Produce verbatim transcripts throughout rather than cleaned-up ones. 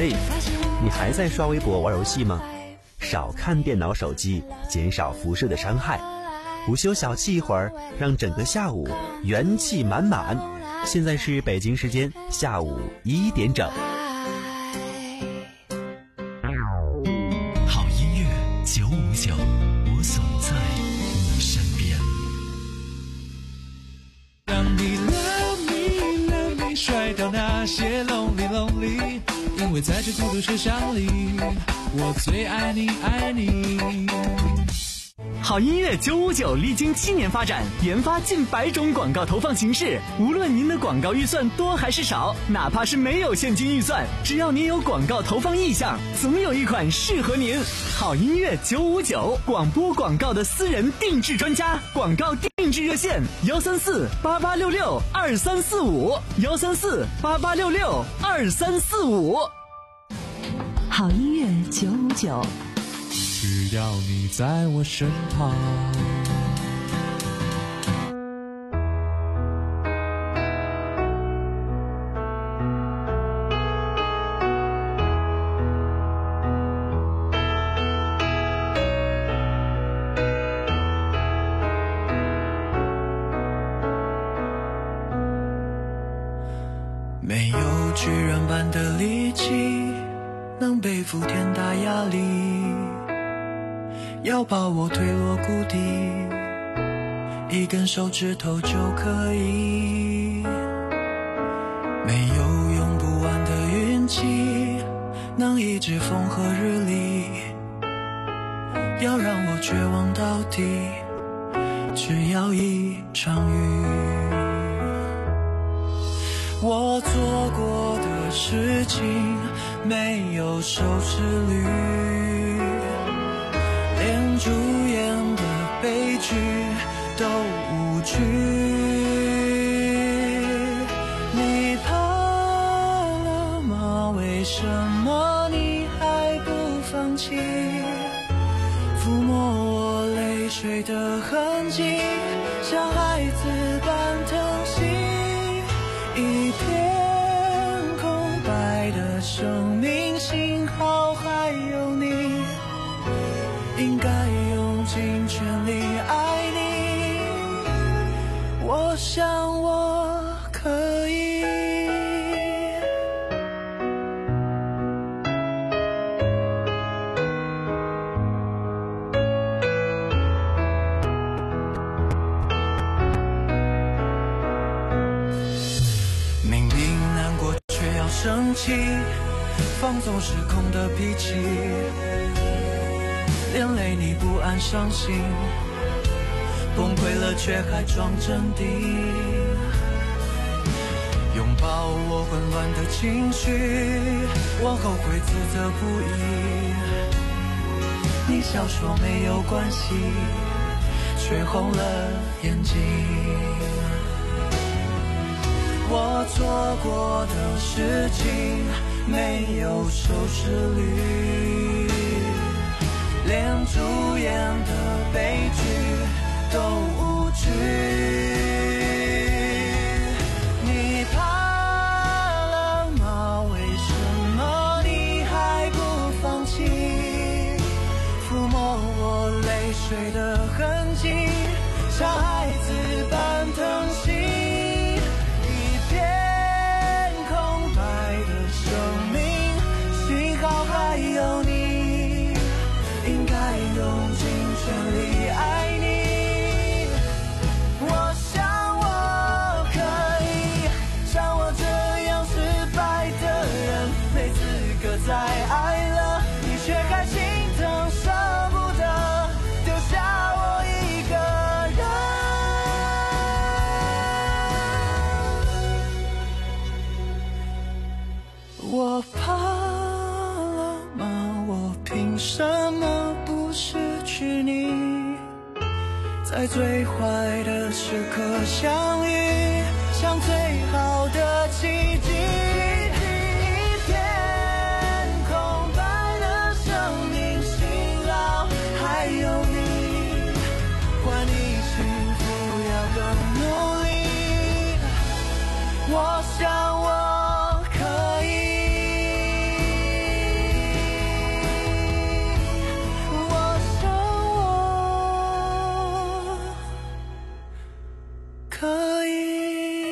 嘿，你还在刷微博玩游戏吗？少看电脑手机，减少辐射的伤害。午休小憩一会儿，让整个下午元气满满。现在是北京时间下午一点整。 好音乐九五九，我总在你身边。 让你 love me love me 甩掉那些 lonely lonely， 因为在这孤独车厢里，我最爱你爱你。 好音乐九五九历经七年发展，研发近百种广告投放形式。无论您的广告预算多还是少，哪怕是没有现金预算，只要您有广告投放意向，总有一款适合您。好音乐九五九，广播广告的私人定制专家，广告定制热线幺三四八八六六二三四五幺三四八八六六二三四五。 好音乐九五九。 只要你在我身旁，没有巨人般的力气能背负天大压力，要把我推落谷底，一根手指头就可以。没有用不完的运气能抑制风和日丽，要让我绝望到底，只要一场雨。我做过的事情没有收视率，连主演的悲剧都无趣。你怕了吗？为什么你还不放弃？抚摸我泪水的痕迹，像孩子般疼惜。一片空白的生命，幸好还有你，应该用尽全力爱你，我想我可以。明明难过却要生气，放纵失控的脾气，连累你不安伤心，崩溃了却还装镇定，拥抱我混乱的情绪，我后悔自责不已。你笑说没有关系，却红了眼睛。我做过的事情没有收视率，连主演的悲剧都无趣。你怕了吗？为什么你还不放弃？抚摸我泪水的痕迹，像孩子般疼惜。一片空白的生命，幸好还有你，应该用尽全力爱你，我想我可以。像我这样失败的人，没资格再爱了，你却还心疼舍不得丢下我一个人。我怕了吗？我凭什么不失去你？在最坏的时刻相遇，像最好的奇迹。一片空白的生命，幸好还有你，换你幸福要更努力，我想我可以。 可以。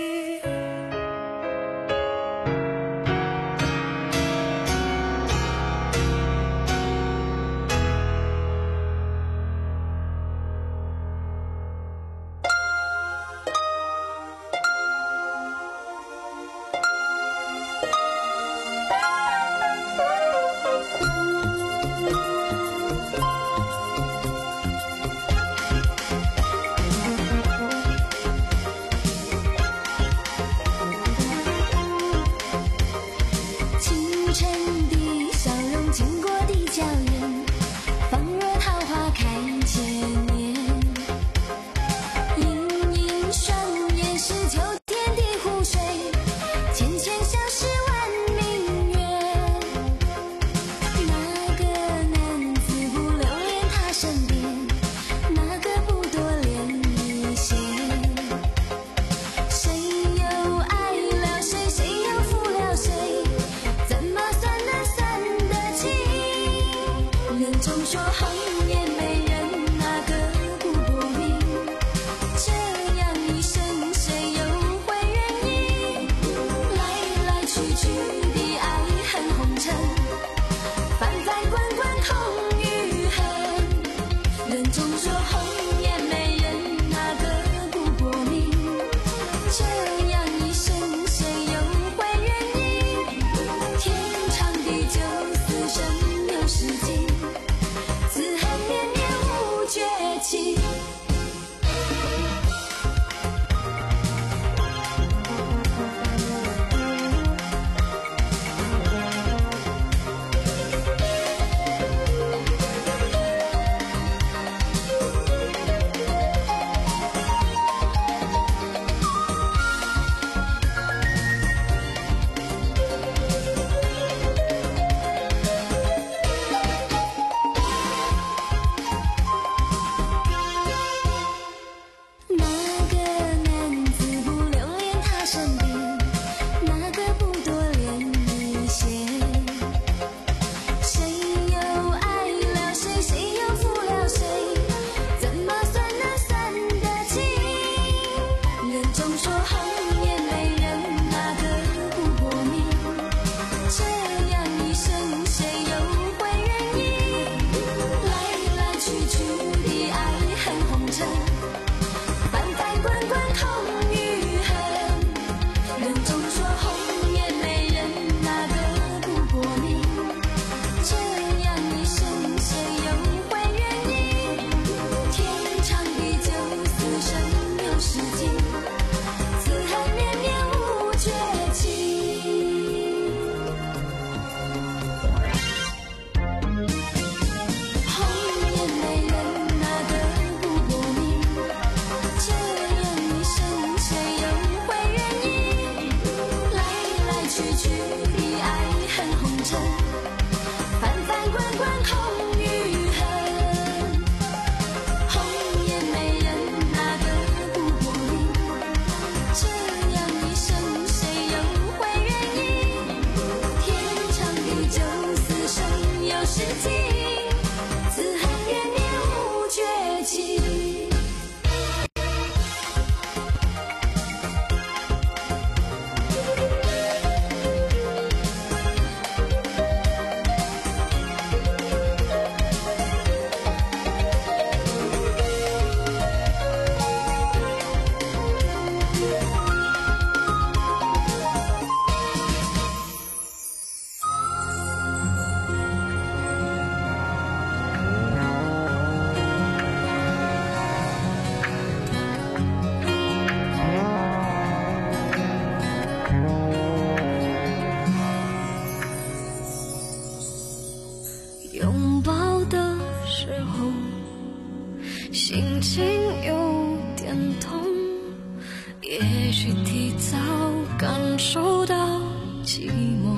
心情有点痛，也许提早感受到寂寞。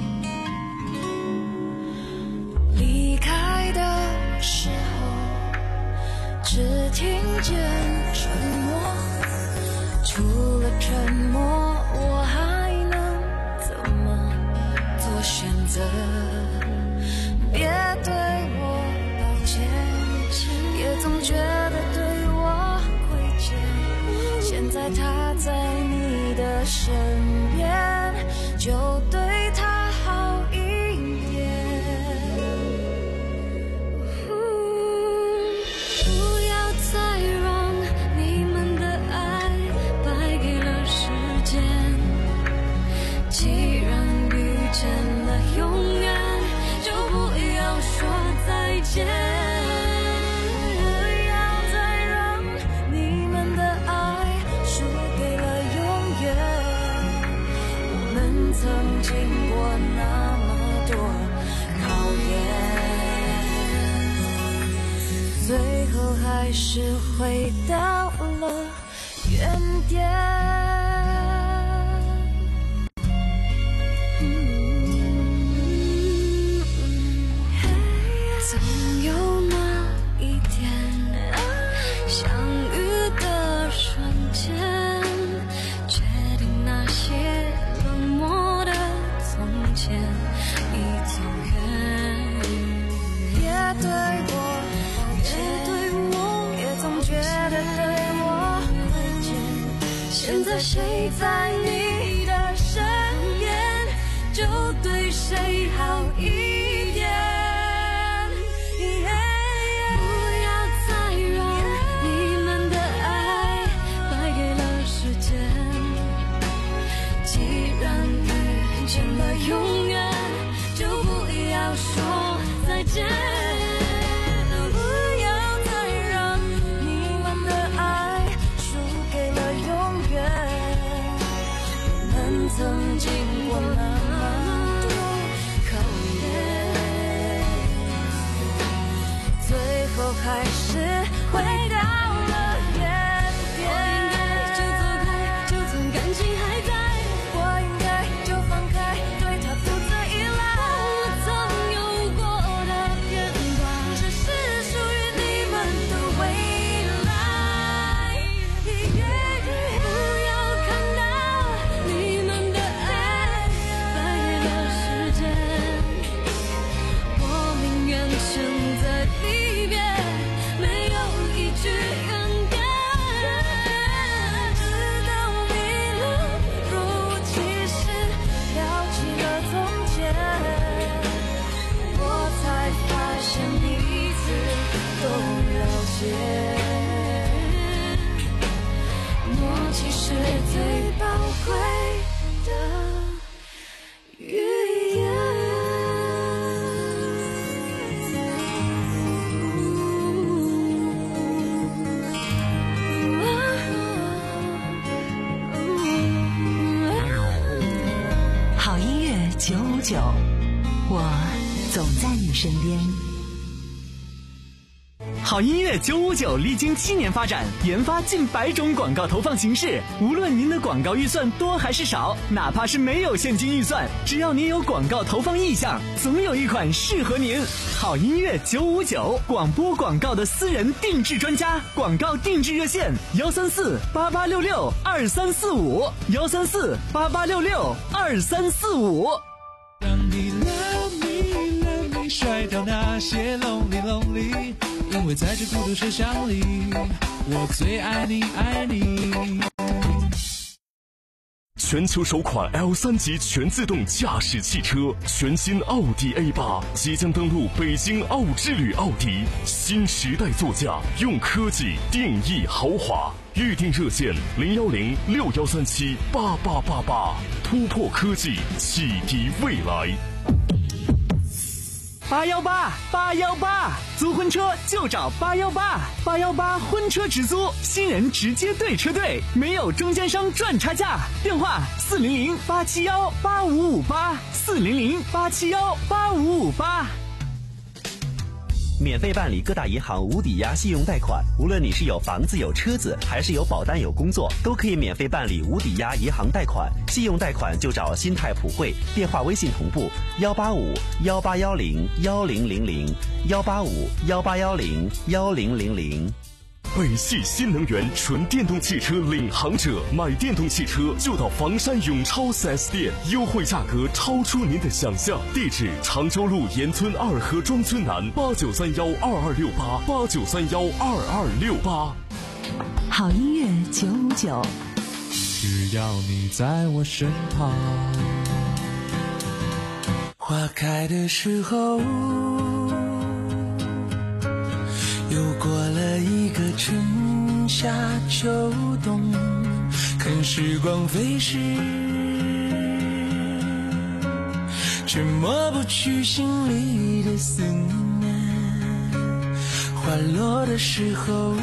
离开的时候，只听见沉默，除了沉默，我还能怎么做选择？别对我抱歉，也总觉得对我亏欠，现在在他在你的身边，就对他好一点。嗯，不要再让你们的爱败给了时间。既然遇见了永远，就不要说再见。曾经过那么多考验，最后还是回到了原点。总有那一天，相遇的瞬间，决定那些冷漠的从前已走远。别对我别对我也总觉得对我亏欠。现在谁在你的身边，就对谁好一点。不要再让你们的爱败给了时间。既然遇见了永远，就不要说再见。不要再让你们的爱输给了永远。我们曾经过那么多考验，最后还是回到了原点。我应该就走开，就算感情还在。我应该就放开，对他不再依赖。我曾有过的片段，只是属于你们的未来。不要看到你们的爱败给了时间，我宁愿沉在里面，没有一句怨言。直到迷了路，其实聊起了从前，我才发现彼此都了解。默契是最宝贵的语言。 好音乐九五九，我总在你身边。 好音乐九五九历经七年发展，研发近百种广告投放形式。无论您的广告预算多还是少，哪怕是没有现金预算，只要您有广告投放意向，总有一款适合您。好音乐九五九，广播广告的私人定制专家，广告定制热线：幺三四八八六六二三四五，幺三四八八六六二三四五。 让你 love me love me， 甩掉那些 lonely lonely， 因为在这孤独车厢里，我最爱你爱你。 全球首款 L 三 级全自动驾驶汽车，全新奥迪 A 八 即将登陆北京奥之旅奥迪，新时代座驾，用科技定义豪华。预订热线零幺零六幺三七八八八八，突破科技，启迪未来。 八幺八八幺八，租婚车就找八幺八，八幺八婚车直租，新人直接对车队，没有中间商赚差价。电话四零零八七幺八五五八，四零零八七幺八五五八。 免费办理各大银行无抵押信用贷款，无论你是有房子有车子，还是有保单有工作，都可以免费办理无抵押银行贷款。信用贷款就找新泰普惠，电话微信同步幺八五幺八幺零幺零零零幺八五幺八幺零幺零零零。 北汽新能源纯电动汽车领航者，买电动汽车就到房山永超 四 S 店，优惠价格超出您的想象。地址：常州路沿村二河庄村南，八九三幺二二六八八九三幺二二六八。 好音乐九五九， 只要你在我身旁。花开的时候，又过了一个春夏秋冬，看时光飞逝，却抹不去心里的思念。花落的时候，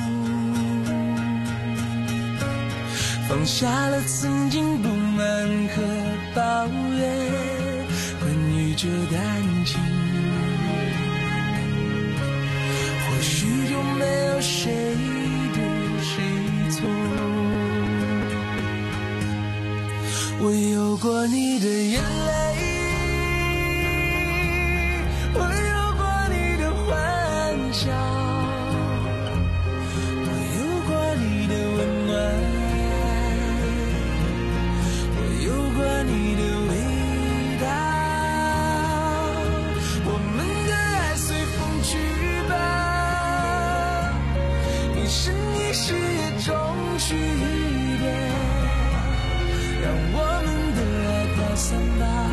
放下了曾经不满和抱怨，关于这感情，或许就没有谁对谁错。我有过你的眼泪，我有过你的欢笑，我有过你的温暖，我有过你的味道。我们的爱随风去吧，一生一世也终须一别，让我们的爱飘散吧，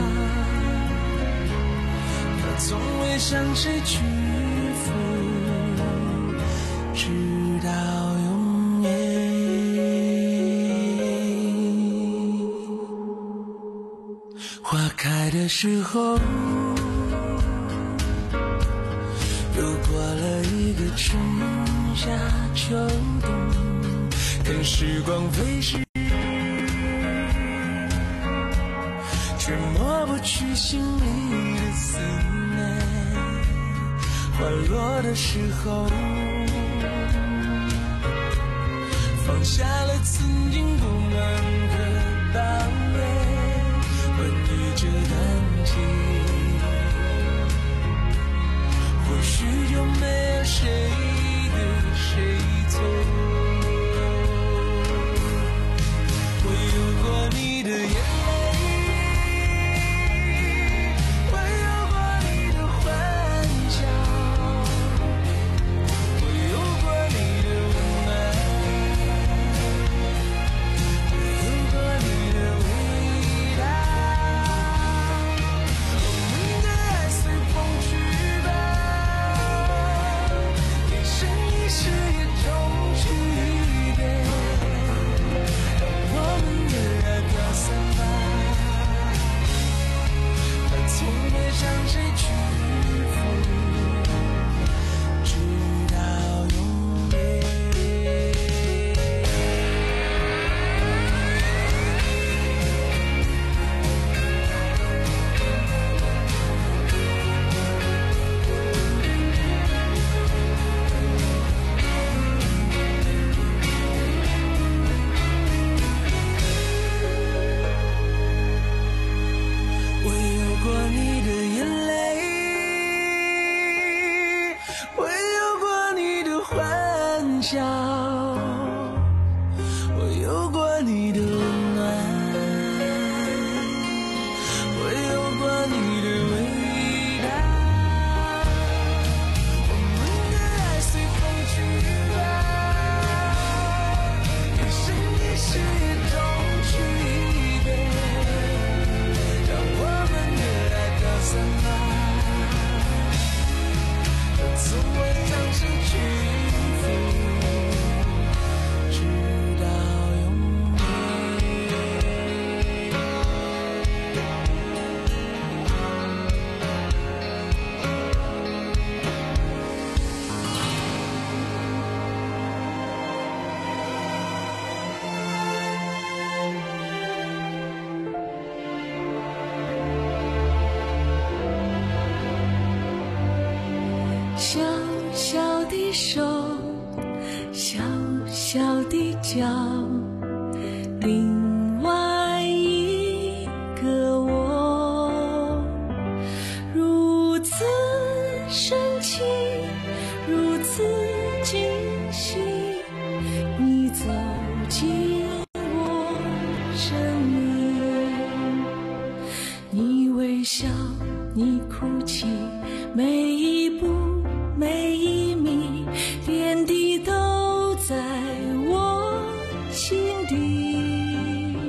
它从未向谁屈服，直到永远。花开的时候，又过了一个春夏秋冬，看时光飞逝，却抹不去心里的思念。花落的时候，放下了曾经不满和抱怨，关于这感情，或许就没有谁对谁错。我有过你的眼泪，我有过你的欢笑，我有过你的温暖，我有过你的味道。我们的爱随风去吧，一生一世也终须一别，让我们的爱飘散吧，它从未向谁屈服，直到永远。我有过你的眼泪，我有过你的欢笑，我有过你的温暖，我有过你的味道。我们的爱随风去吧，一生一世也终须一别，让我们的爱飘散吧，它从未向谁屈服，直到永远。 小小的手，小小的脚，另外一个我，如此深情，如此惊喜，你走进我生命，你微笑，你哭泣，每一步每一米，点滴都在我心底。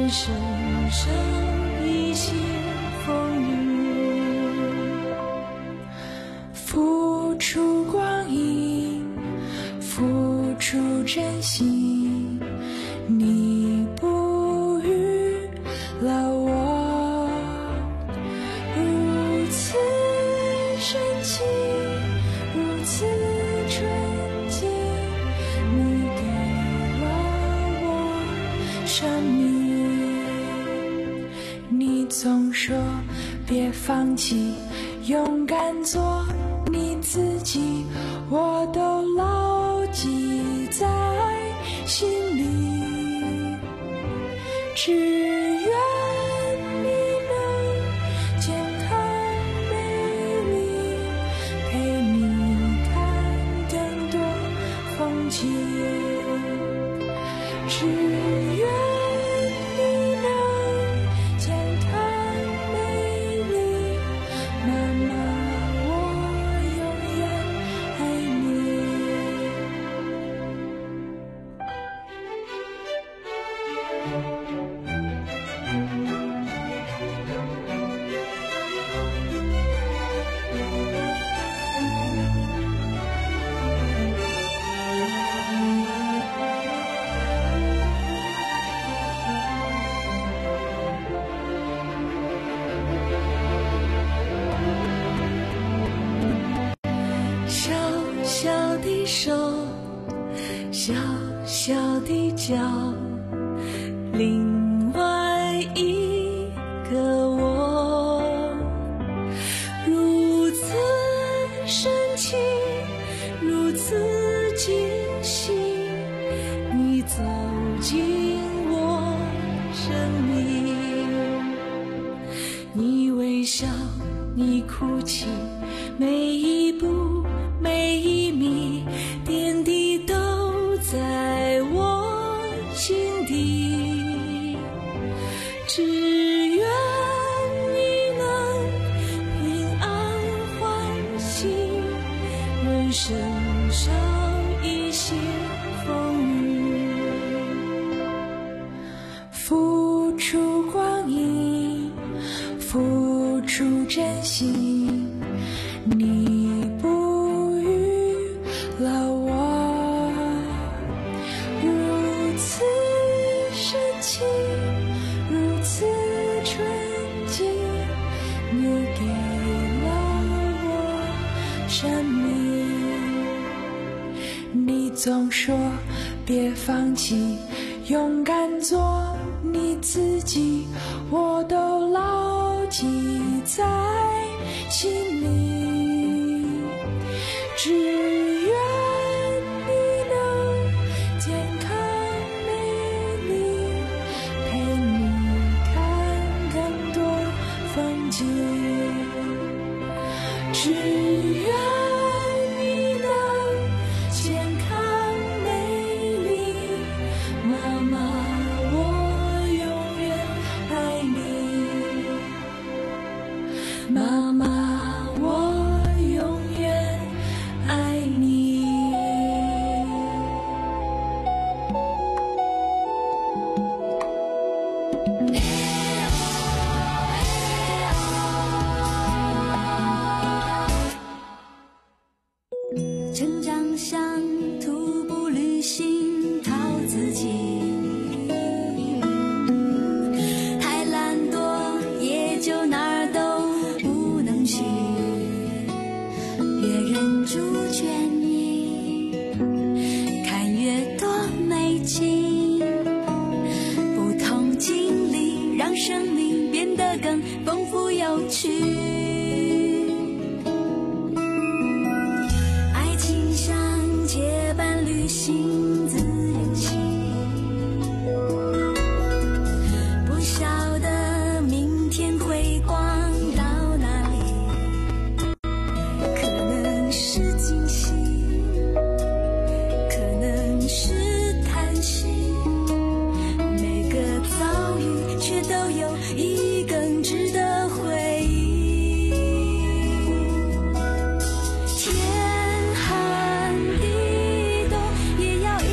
人生上一些风雨，付出光阴，付出真心，你不语了我如此深情，如此纯净，你给了我生命。你总说别放弃，勇敢做你自己，我都牢记在心里。只愿你能健康美丽，陪你看更多风景。只愿你能健康美丽，妈妈，我永远爱你。小小的手，小小的脚，另外一个我，如此深情，如此惊喜，你走进我生命。你微笑，你哭泣，每一步每一米，点滴都在我心底。只愿你能平安欢喜，人生少一些风雨，付出光阴，付出真心，你不语了我如此深情，如此纯净，你给了我生命。你总说别放弃，勇敢做你自己，我都牢记在心里。只愿你能健康美丽，陪你看更多风景。只愿你能健康美丽，妈妈，我永远爱你。妈妈，我永远爱你。 成长像徒步旅行，靠自己。太懒惰，也就哪儿都不能去。越忍住倦意，看越多美景。不同经历让生命变得更丰富有趣。爱情像结伴旅行，自由行。不晓得明天会逛到哪里，可能是惊喜，可能是叹息。每个遭遇却都有一更值得回忆。天寒地冻也要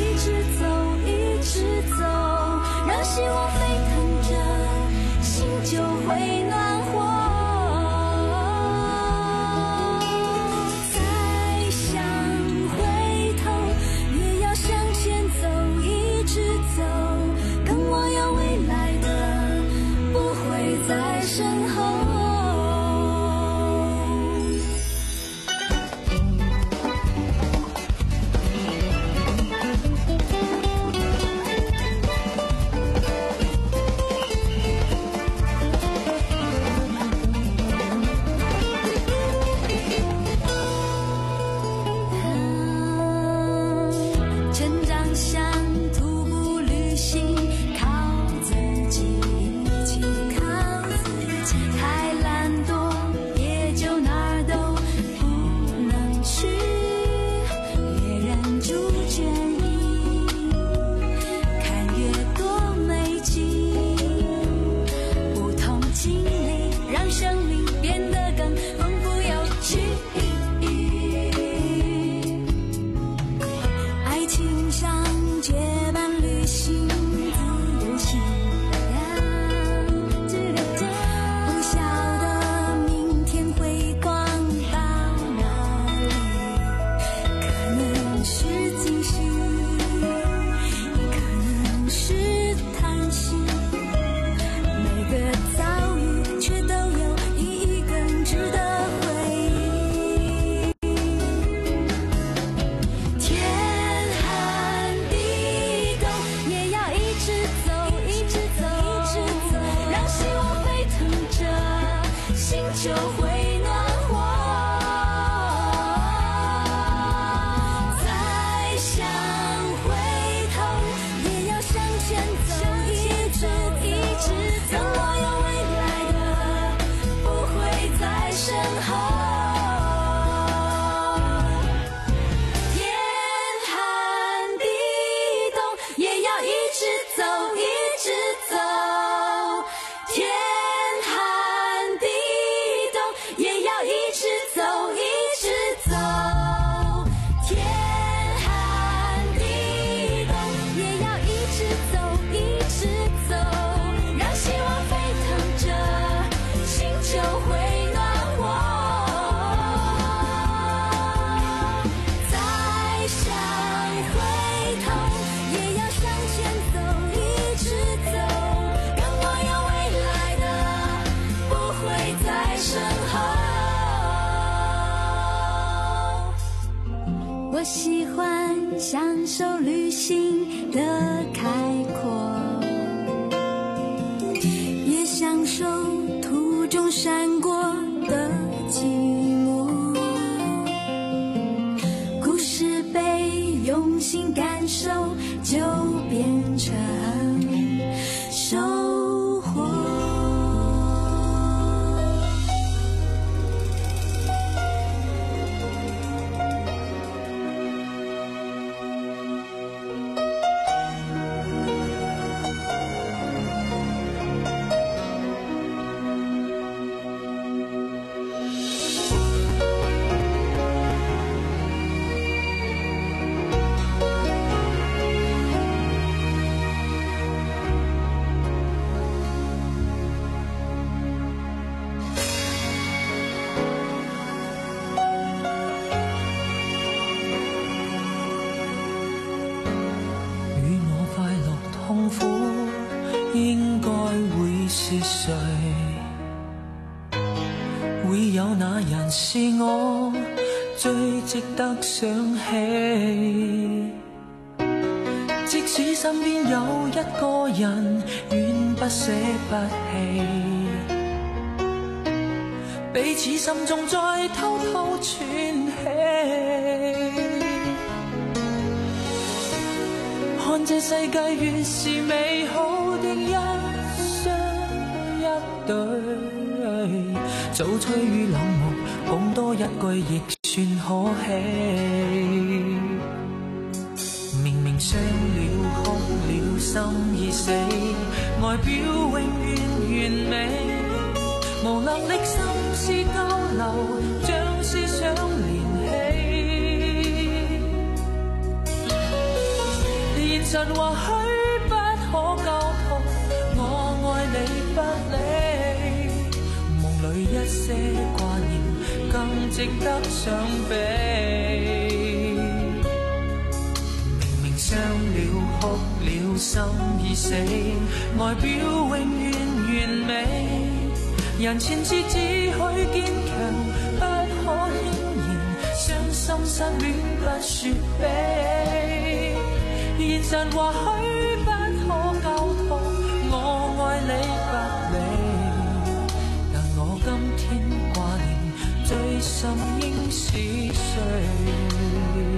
我喜欢享受旅行的开阔，也享受途中闪过的寂寞。故事被用心感受，就变成收获。 应该会是谁？会有那人是我最值得想起？即使身边有一个人远不舍不弃，彼此心中再偷偷喘气。看这世界越是美好的一雙一對，早吹與冷漠，講多一句亦算可喜。明明傷了哭了心已死，外表永遠完美，無能力心思交流，將思想連起。現實或許不可交託，我愛你不理，夢裏一些掛念更值得想比。明明傷了哭了心已死，外表永遠完美，人前次只許堅強，不可輕言，傷心失戀不說悲。現實或許不可交託，我愛你不理，但我今天掛念最深應是誰？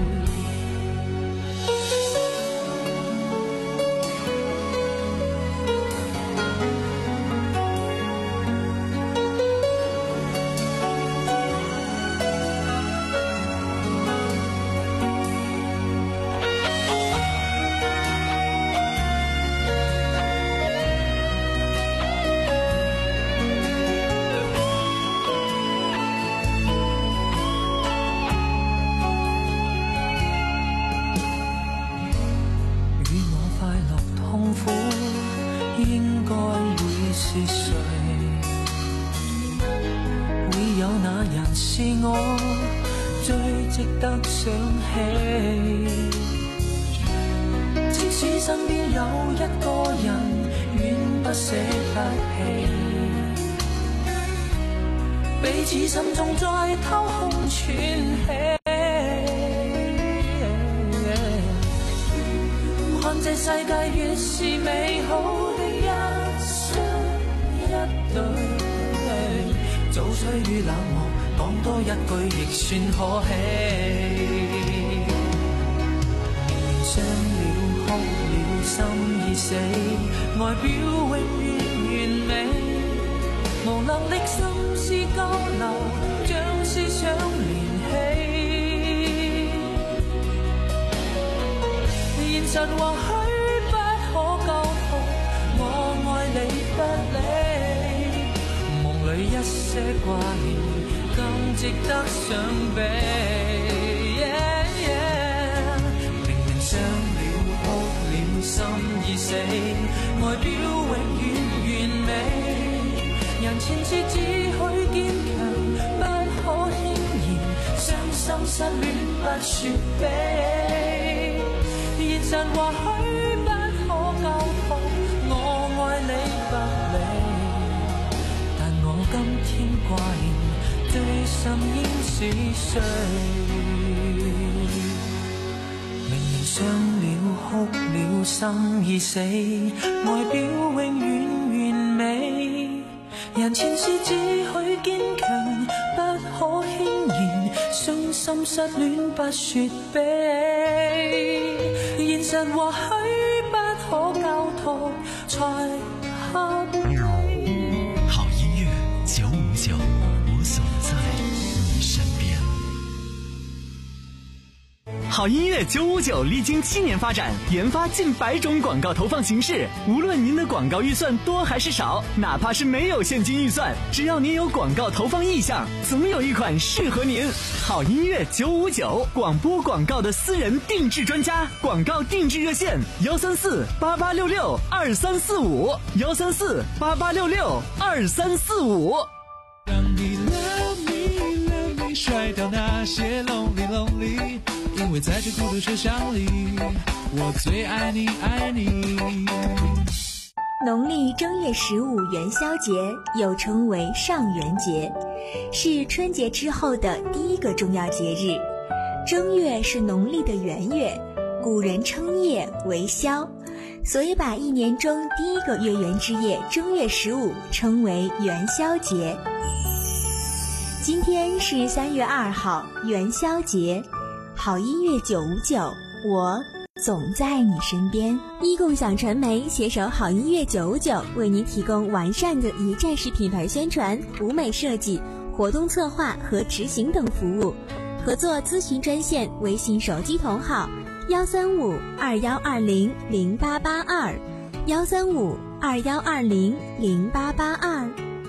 應該會是誰？會有那人是我最值得想起？即使身邊有一個人遠不捨不棄，彼此心中再偷空喘氣。看這世界越是美好的一雙一對，早吹與冷漠，講多一句亦算可喜。明明傷了哭了心已死，外表永遠完美，無能力心思交流，將思想連起。現實或許不可交託，我愛你不理，夢裏一些掛念更值得想比。Yeah, yeah. 明明傷了哭了心已死，外表永遠完美，人前次只許堅強，不可輕言，傷心失戀不說悲。現實或許不可交託，我愛你不理，但我今天掛念最深應是誰？ 傷了哭了心已死，外表永遠完美，人前事只許堅強，不可輕言，傷心失戀不說悲，現實或許不可交託才合理。 好音樂九五九，我總在你身邊。 好音乐九五九历经七年发展，研发近百种广告投放形式。无论您的广告预算多还是少，哪怕是没有现金预算，只要您有广告投放意向，总有一款适合您。好音乐九五九，广播广告的私人定制专家，广告定制热线：幺三四八八六六二三四五，幺三四八八六六二三四五。 让你 love me love me， 甩掉那些 lonely lonely。因为在这孤独车厢里，我最爱你爱你。 农历正月十五元宵节又称为上元节，是春节之后的第一个重要节日。正月是农历的元月，古人称夜为宵，所以把一年中第一个月圆之夜正月十五称为元宵节。今天是三月二号，元宵节。好音乐九五九，我总在你身边。一共享传媒携手好音乐九五九，为您提供完善的一站式品牌宣传、舞美设计、活动策划和执行等服务。合作咨询专线：微信手机同号幺三五二幺二零零八八二，幺三五二幺二零零八八二。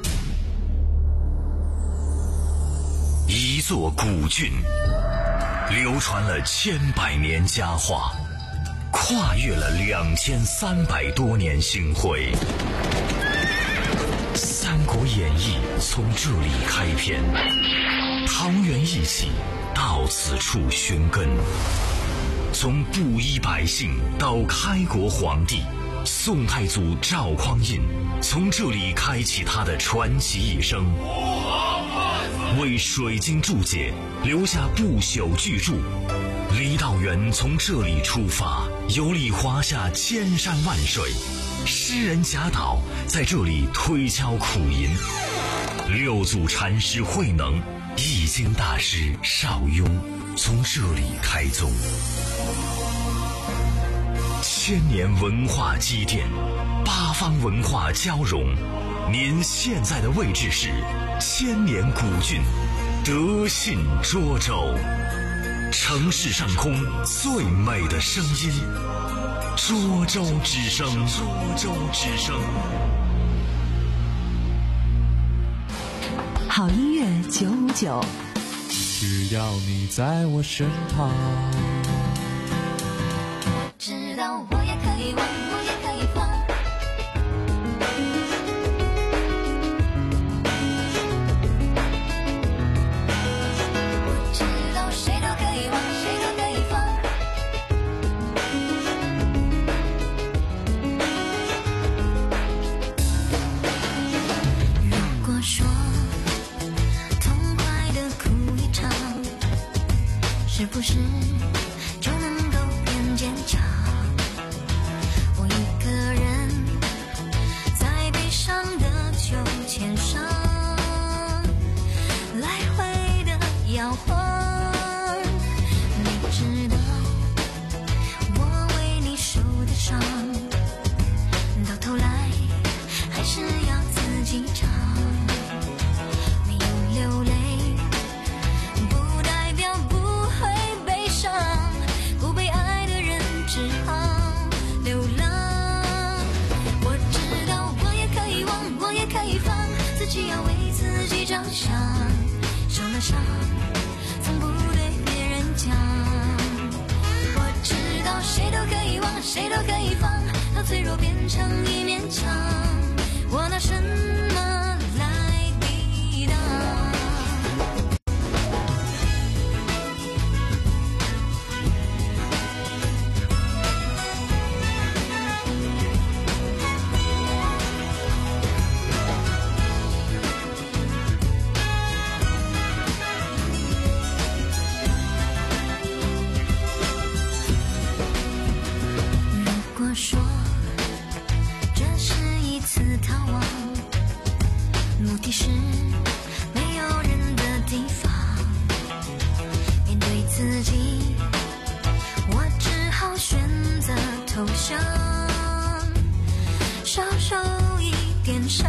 一座古郡，流传了千百年佳话，跨越了两千三百多年星辉。《三国演义》从这里开篇，桃园一起到此处寻根。从布衣百姓到开国皇帝，宋太祖赵匡胤从这里开启他的传奇一生，为水晶注解留下不朽巨著。李道元从这里出发，游历华夏千山万水，诗人贾岛在这里推敲苦吟，六祖禅师慧能、易经大师邵雍从这里开宗。千年文化积淀，八方文化交融。您现在的位置是千年古郡德信涿州，城市上空最美的声音，涿州之声。涿州之声。 好音乐九五九， 只要你在我身旁。 知道我也可以忘，我也可以放。我知道谁都可以忘，谁都可以放。如果说痛快的哭一场，是不是就能够变坚强？我一个人在悲伤的秋千上来回的摇晃，你知道我为你受的伤，到头来还是要自己尝。没有流泪不代表不会悲伤，不被爱的人只好流浪。我知道我也可以忘，我也可以放，自己要为自己着想，受了伤从不对别人讲。我知道谁都可以忘，谁都可以放，到脆弱变成一面墙，我拿什么来抵挡？ 自己，我只好选择投降，少受一点伤。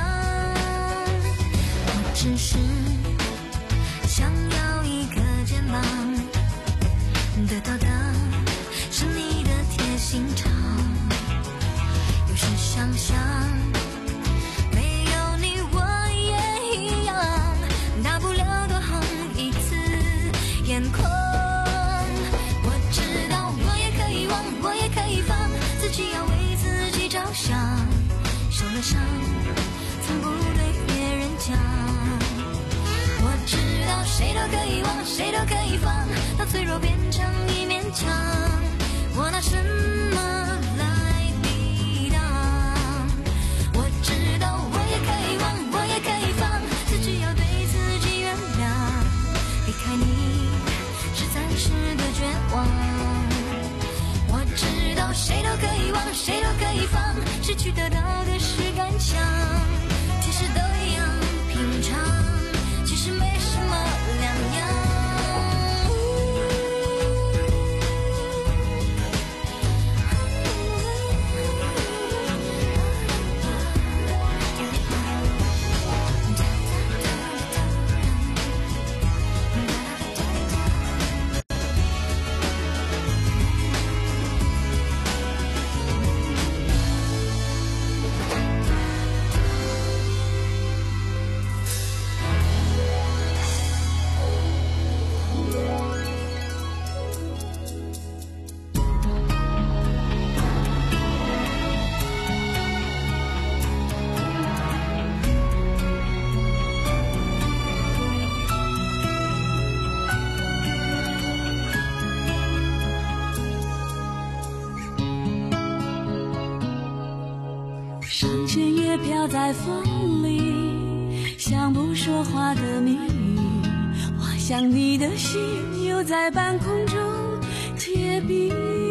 我只是想要一个肩膀，得到的是你的铁心肠。有时想想，没有你我也一样，大不了多红一次眼眶。我知道我也可以忘，我也可以放，自己要为自己着想。受了伤，从不对别人讲。我知道谁都可以忘，谁都可以放，到脆弱变成一面墙，我拿什么来抵挡？我知道我也可以忘，我也可以放，自己要对自己原谅。离开你是暂时的绝望。我知道谁都可以忘，谁都可以放，失去得到的是感想。其实都一样平常，其实没什么两样。 上弦月飘在风里，像不说话的谜语。我想你的心又在半空中结冰。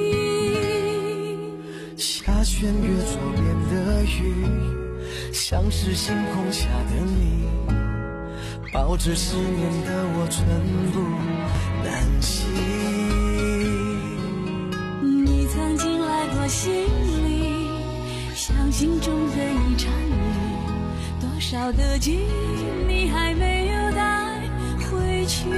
下弦月左边的雨，像是星空下的你，抱着思念的我寸步难行。 你曾经来过心里，像心中的一场雨，多少的记忆你还没有带回去。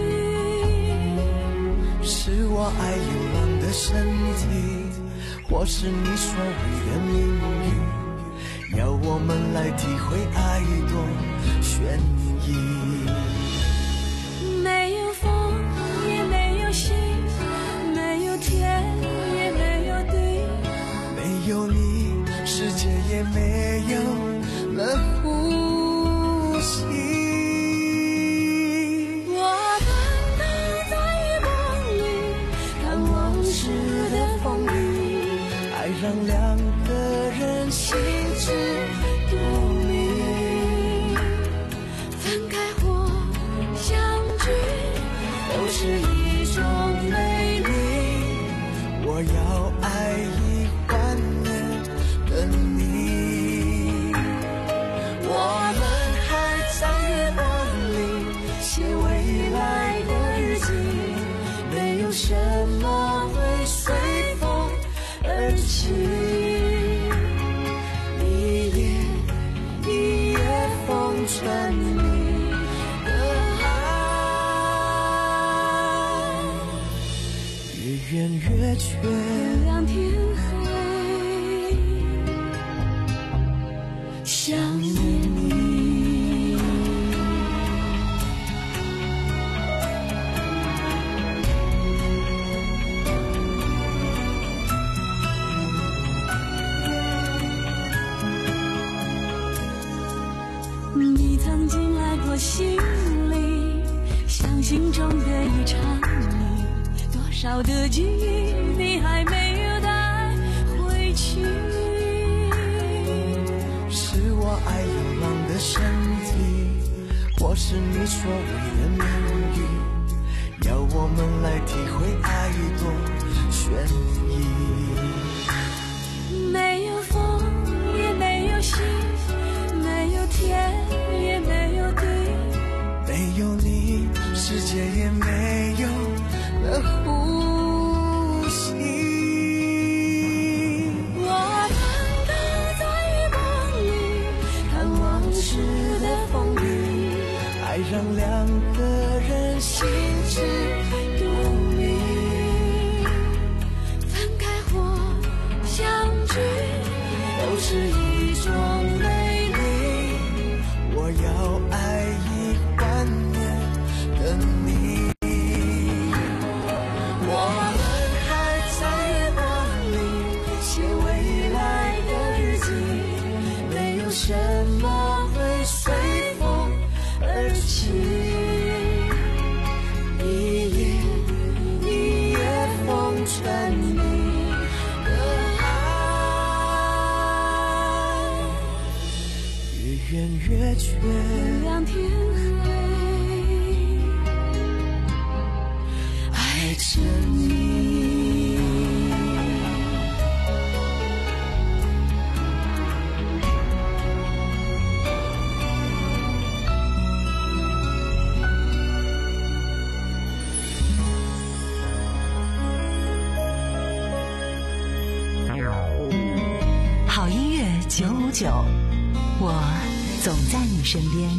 是我爱流浪的身体，或是你所谓的命运，要我们来体会爱多悬疑。 没有风也没有星，没有天也没有地， 没有你世界也没有了呼吸。 我们都在月光里看往事的风雨， 爱让两个人心知肚明， 分开或相聚都是一种美丽。我要爱一万年的你，我们还在月光里写未来的日记，没有什么会随风而起。一夜一夜风传你的爱，越远越缺， 月亮天黑，想念你。你曾经来过心里，像心中的一场雨，多少的记忆你还没有带回去。 是我爱流浪的身体，或是你所谓的命运，要我们来体会爱多悬疑。 没有风也没有星，没有天也没有地， 没有你世界也没有了天黑，爱着你。 好音乐九五九，我总在你身边。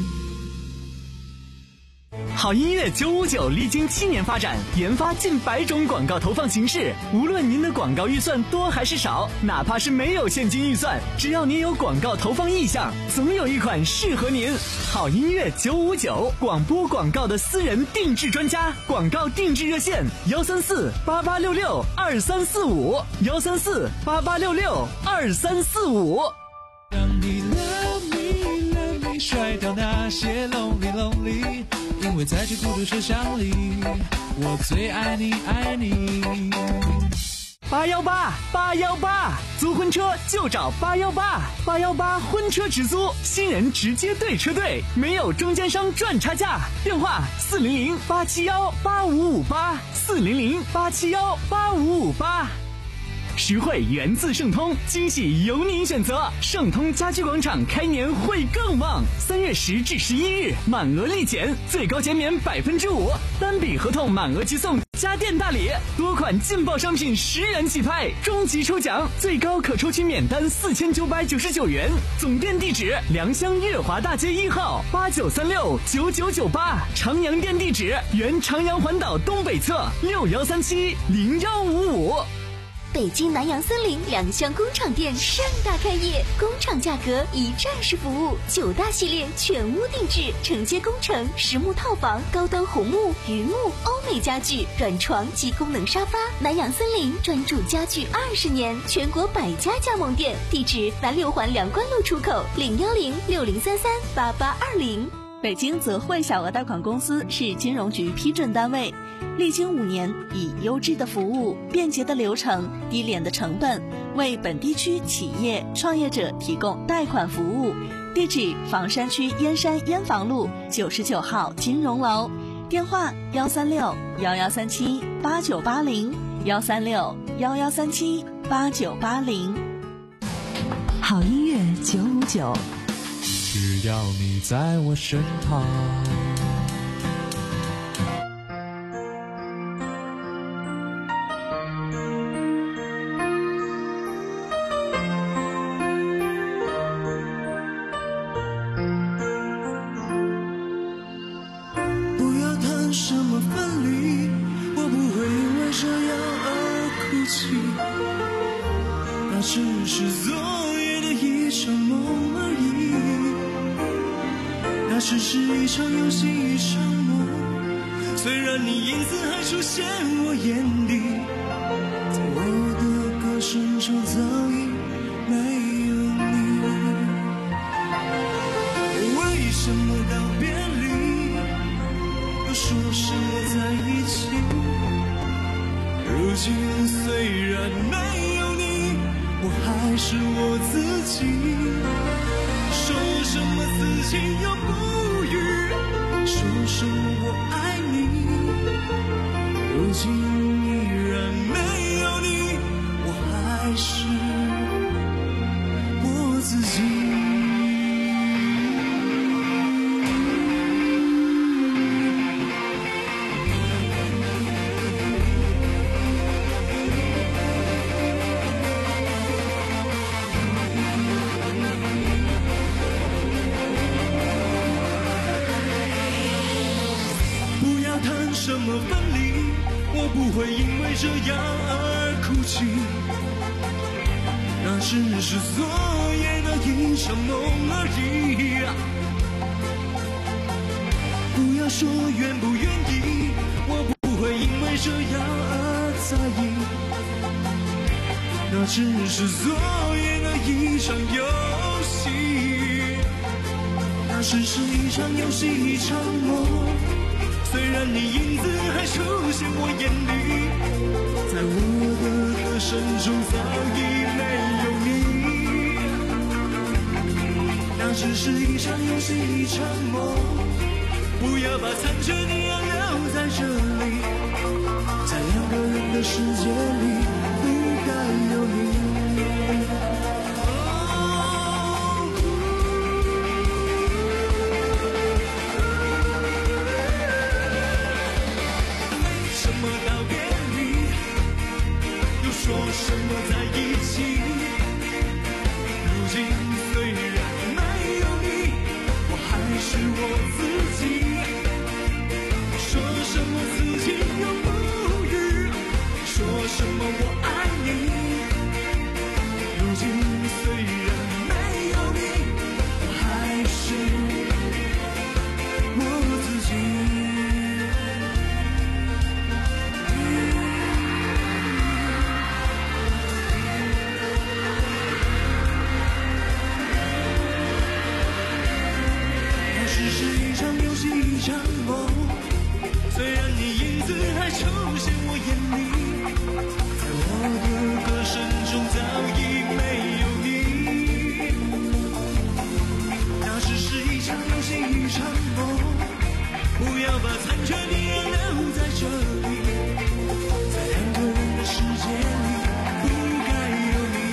好音乐九五九历经七年发展，研发近百种广告投放形式。无论您的广告预算多还是少，哪怕是没有现金预算，只要您有广告投放意向，总有一款适合您。好音乐九五九，广播广告的私人定制专家，广告定制热线幺三四八八六六二三四五幺三四八八六六二三四五。 让你 love me love me 甩掉那些 lonely lonely， 因为在这孤独车厢里，我最爱你爱你。 八幺八八幺八，租婚车就找八幺八八幺八婚车直租，新人直接对车队，没有中间商赚差价。电话四零零八七幺八五五八四零零八七幺八五五八。实惠源自盛通，惊喜由您选择。盛通家居广场开年会更旺，三月十至十一日满额立减，最高减免百分之五，单笔合同满额即送家电大礼，多款劲爆商品十元起拍，终极抽奖最高可抽取免单四千九百九十九元。总店地址：良乡月华大街一号八九三六九九九八，长阳店地址：原长阳环岛东北侧六幺三七零幺五五。 北京南洋森林良乡工厂店盛大开业，工厂价格一站式服务，九大系列全屋定制，承接工程、实木套房、高端红木、榆木、欧美家具、软床及功能沙发。南洋森林专注家具二十年，全国百家加盟店，地址南六环梁关路出口零幺零六零三三八八二零。 北京泽汇小额贷款公司是金融局批准单位，历经五年，以优质的服务、便捷的流程、低廉的成本，为本地区企业创业者提供贷款服务。地址：房山区燕山燕房路九十九号金融楼，电话：幺三六幺幺三七八九八零幺三六幺幺三七八九八零。 好音乐九五九， 只要你在我身旁。 不要谈什么分离，我不会因为这样而哭泣，那只是昨夜的一场梦而已，那只是一场游戏一场梦，虽然你影子还出现我眼底，在我的歌声中早已没有你。为什么道别离又说什么在一起，如今虽然没有你，我还是我自己，说什么此情又不渝，说什么我爱你，如今依然没有你，我还是我自己。什么分离，我不会因为这样而哭泣，那只是昨夜的一场梦而已。不要说愿不愿意，我不会因为这样而在意，那只是昨夜的一场游戏，那只是一场游戏一场梦，虽然你影子还出现我眼里，在我的歌声中早已没有你，那那只是一场游戏，一场梦。不要把残缺你要留在这里，在两个人的世界里，不该有你。为什么道别离，又说什么在一起？如今虽然没有你，我还是我自己。说什么此情永不渝，说什么我爱你。如今虽然没有你，我还是我自己。它只是一场游戏，一场梦。虽然你影子还出现我眼里，在我的歌声中早已没有你。那只是一场游戏，一场梦。不要把残缺你要留在这里，在两个人的世界里，不该有你。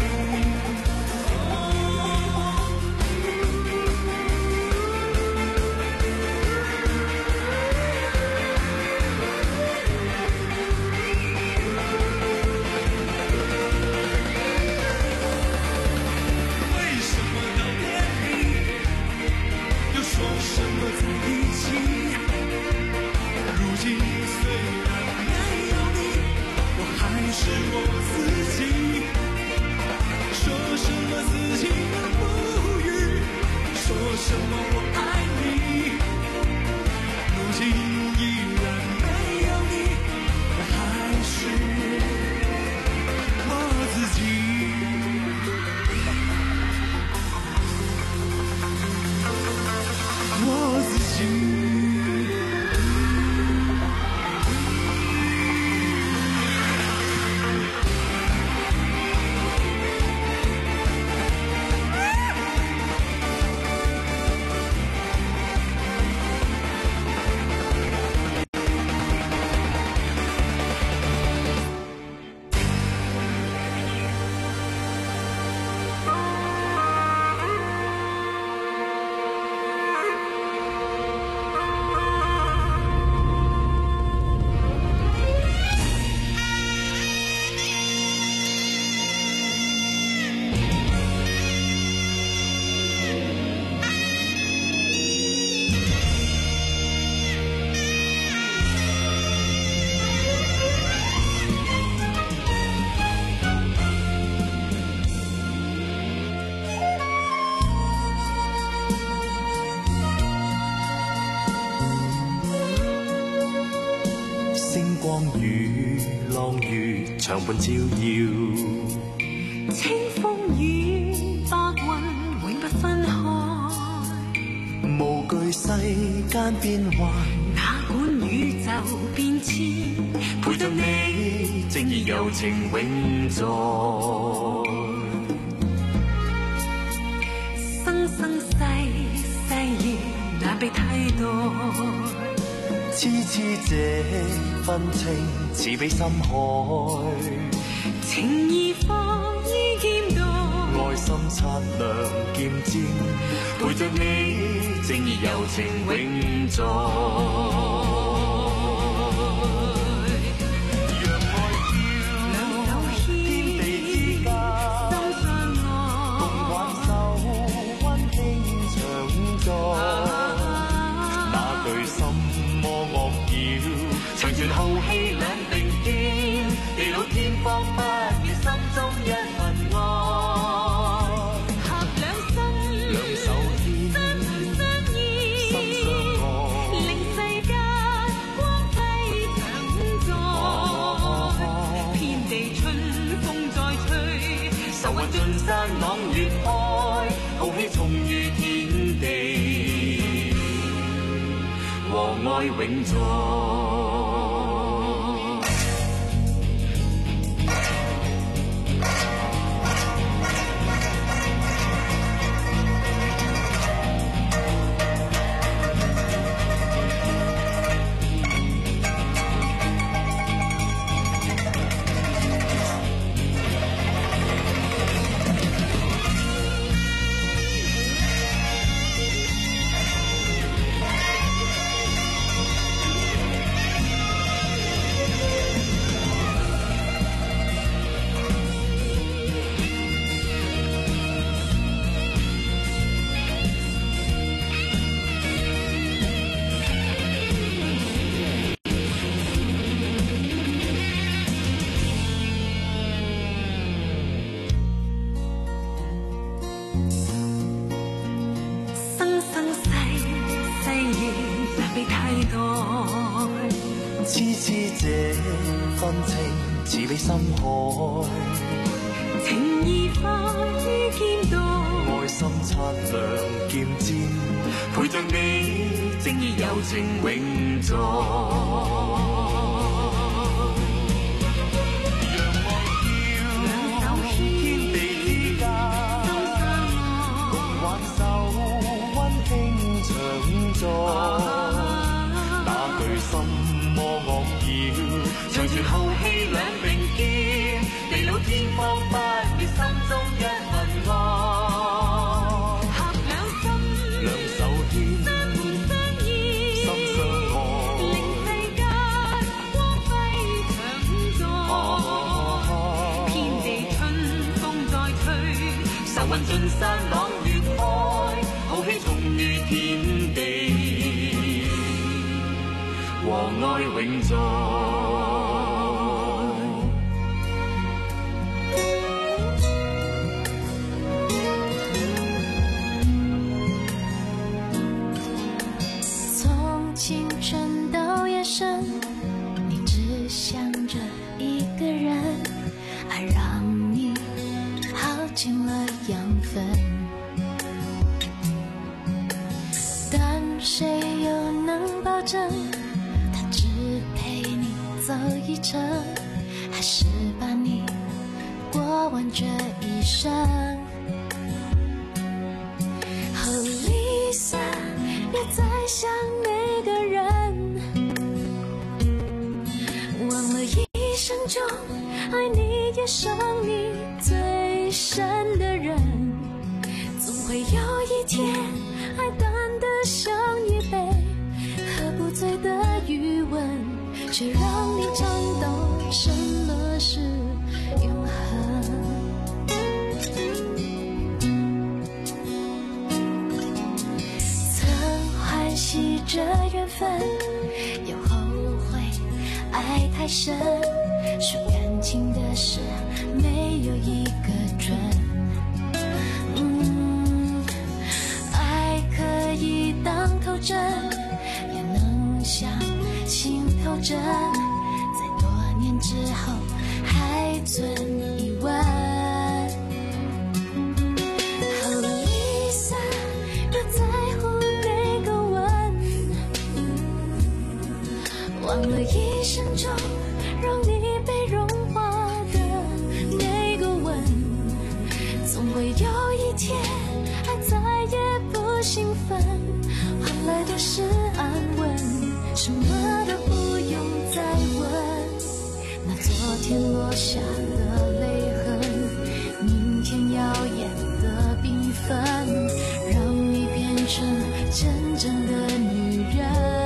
是我自己，说什么此情永不渝，说什么我爱你。如今依然没有你，我还是我自己。我自己。 長伴照耀， 清風與白雲永不分開， 無懼世間變幻， 哪管宇宙變遷， 陪着你正義柔情永在， 生生世世亦難被替代。 痴痴這份情，似比深海， 情義放於劍道， 愛心擦亮劍尖， 陪着你正義柔情永在。 豪氣兩並肩，地老天荒不滅，心中一份愛。合兩心， 兩手牽， 相憑相依， 心相愛， 令世間光輝常在。遍地春風再吹，愁雲盡散朗月開，豪氣重於天地，和愛永在。 这份情似你深海， 情意化於劍道， 愛心擦亮劍尖，陪着你，正義柔情永在。讓愛飄，天地之間，共挽手，溫馨長在。那句心魔惡擾，長存浩氣兩並肩，地老天荒不滅，心中一份愛。 合兩心， 兩手牽， 相互相依， 心相愛， 令世間光輝常在。天地春風再吹，愁雲盡散朗月開，浩氣重於天地，和愛永在。 从青春到夜深，你只想着一个人，爱让你耗尽了养分，但谁又能保证他只陪你走一程，还是把你过完这一生？和Lisa别再想那个人，忘了一生中爱你也伤你最深的人，总会有一天爱淡得像一杯喝不醉的余温，却让你尝到什么是永恒。惜这缘分，又后悔爱太深，说感情的事没有一个准。嗯，爱可以当头针，也能像心头针，在多年之后还存疑问。和Lisa不在乎忘了一生中让你被融化的那个吻，总会有一天爱再也不兴奋，换来的是安稳，什么都不用再问。那昨天落下的泪痕，明天耀眼的缤纷，让你变成真正的女人。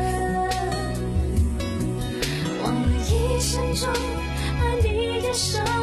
一生中爱你也伤